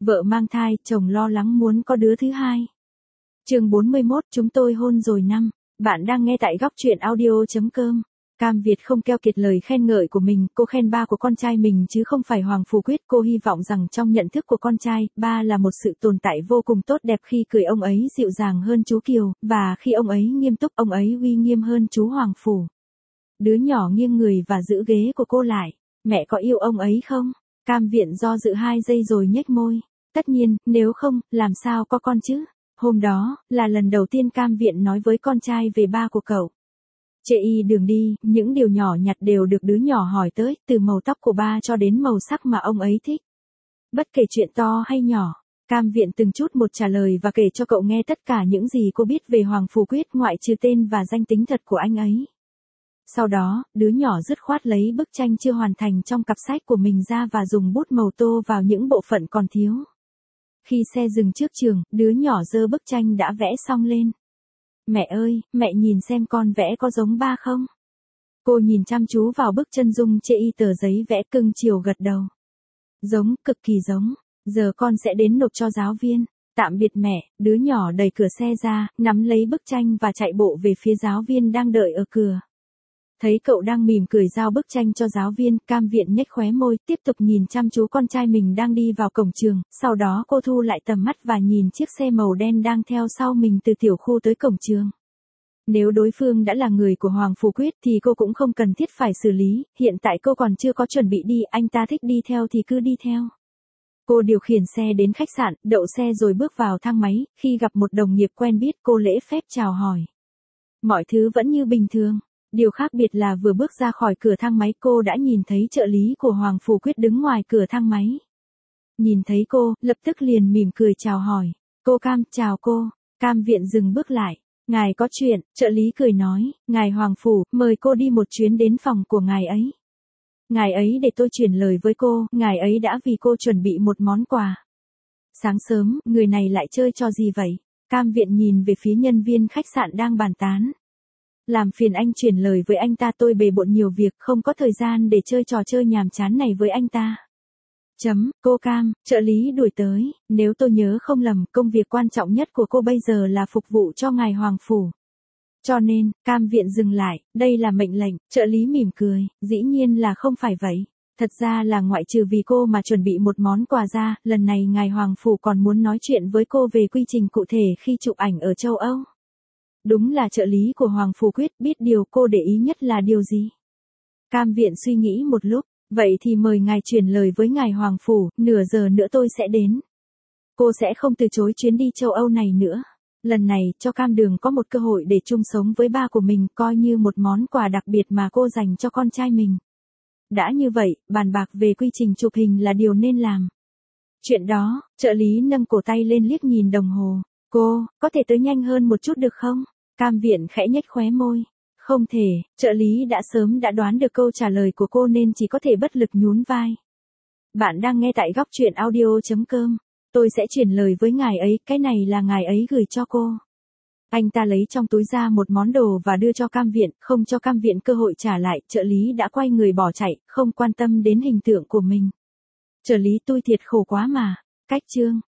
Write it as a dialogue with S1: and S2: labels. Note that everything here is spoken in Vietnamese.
S1: Vợ mang thai, chồng lo lắng muốn có đứa thứ hai. Chương 41, chúng tôi hôn rồi năm. Bạn đang nghe tại góc truyện audio.com. Cam Việt không keo kiệt lời khen ngợi của mình, cô khen ba của con trai mình chứ không phải Hoàng Phủ Quyết. Cô hy vọng rằng trong nhận thức của con trai, ba là một sự tồn tại vô cùng tốt đẹp. Khi cười ông ấy dịu dàng hơn chú Kiều, và khi ông ấy nghiêm túc ông ấy uy nghiêm hơn chú Hoàng Phủ. Đứa nhỏ nghiêng người và giữ ghế của cô lại. Mẹ có yêu ông ấy không? Cam Viện do dự 2 giây rồi nhếch môi. Tất nhiên, nếu không, làm sao có con chứ? Hôm đó, là lần đầu tiên Cam Viện nói với con trai về ba của cậu. Chê y đường đi, những điều nhỏ nhặt đều được đứa nhỏ hỏi tới, từ màu tóc của ba cho đến màu sắc mà ông ấy thích. Bất kể chuyện to hay nhỏ, Cam Viện từng chút một trả lời và kể cho cậu nghe tất cả những gì cô biết về Hoàng Phủ Quyết ngoại trừ tên và danh tính thật của anh ấy. Sau đó, đứa nhỏ dứt khoát lấy bức tranh chưa hoàn thành trong cặp sách của mình ra và dùng bút màu tô vào những bộ phận còn thiếu. Khi xe dừng trước trường, đứa nhỏ giơ bức tranh đã vẽ xong lên. Mẹ ơi, mẹ nhìn xem con vẽ có giống ba không? Cô nhìn chăm chú vào bức chân dung chê y tờ giấy vẽ cưng chiều gật đầu. Giống, cực kỳ giống. Giờ con sẽ đến nộp cho giáo viên. Tạm biệt mẹ, đứa nhỏ đẩy cửa xe ra, nắm lấy bức tranh và chạy bộ về phía giáo viên đang đợi ở cửa. Thấy cậu đang mỉm cười giao bức tranh cho giáo viên, Cam Viện nhếch khóe môi, tiếp tục nhìn chăm chú con trai mình đang đi vào cổng trường, sau đó cô thu lại tầm mắt và nhìn chiếc xe màu đen đang theo sau mình từ tiểu khu tới cổng trường. Nếu đối phương đã là người của Hoàng Phủ Quyết thì cô cũng không cần thiết phải xử lý, hiện tại cô còn chưa có chuẩn bị đi, anh ta thích đi theo thì cứ đi theo. Cô điều khiển xe đến khách sạn, đậu xe rồi bước vào thang máy, khi gặp một đồng nghiệp quen biết cô lễ phép chào hỏi. Mọi thứ vẫn như bình thường. Điều khác biệt là vừa bước ra khỏi cửa thang máy cô đã nhìn thấy trợ lý của Hoàng Phủ Quyết đứng ngoài cửa thang máy. Nhìn thấy cô, lập tức liền mỉm cười chào hỏi. Cô Cam, chào cô. Cam Viện dừng bước lại. Ngài có chuyện, trợ lý cười nói, ngài Hoàng Phủ, mời cô đi một chuyến đến phòng của ngài ấy. Ngài ấy để tôi chuyển lời với cô, ngài ấy đã vì cô chuẩn bị một món quà. Sáng sớm, người này lại chơi trò gì vậy? Cam Viện nhìn về phía nhân viên khách sạn đang bàn tán. Làm phiền anh chuyển lời với anh ta, tôi bề bộn nhiều việc, không có thời gian để chơi trò chơi nhàm chán này với anh ta. Cô Cam, trợ lý đuổi tới, nếu tôi nhớ không lầm, công việc quan trọng nhất của cô bây giờ là phục vụ cho ngài Hoàng Phủ. Cho nên, Cam Viện dừng lại, đây là mệnh lệnh, trợ lý mỉm cười, dĩ nhiên là không phải vậy. Thật ra là ngoại trừ vì cô mà chuẩn bị một món quà ra, lần này ngài Hoàng Phủ còn muốn nói chuyện với cô về quy trình cụ thể khi chụp ảnh ở châu Âu. Đúng là trợ lý của Hoàng Phủ Quyết, biết điều cô để ý nhất là điều gì? Cam Viện suy nghĩ một lúc, vậy thì mời ngài chuyển lời với ngài Hoàng Phủ, nửa giờ nữa tôi sẽ đến. Cô sẽ không từ chối chuyến đi châu Âu này nữa. Lần này, cho Cam Đường có một cơ hội để chung sống với ba của mình, coi như một món quà đặc biệt mà cô dành cho con trai mình. Đã như vậy, bàn bạc về quy trình chụp hình là điều nên làm. Chuyện đó, trợ lý nâng cổ tay lên liếc nhìn đồng hồ. Cô, có thể tới nhanh hơn một chút được không? Cam Viện khẽ nhếch khóe môi. Không thể, trợ lý đã sớm đã đoán được câu trả lời của cô nên chỉ có thể bất lực nhún vai. Bạn đang nghe tại góc truyện audio.com. Tôi sẽ chuyển lời với ngài ấy, cái này là ngài ấy gửi cho cô. Anh ta lấy trong túi ra một món đồ và đưa cho Cam Viện, không cho Cam Viện cơ hội trả lại, trợ lý đã quay người bỏ chạy, không quan tâm đến hình tượng của mình. Trợ lý tôi thiệt khổ quá mà. Cách chương.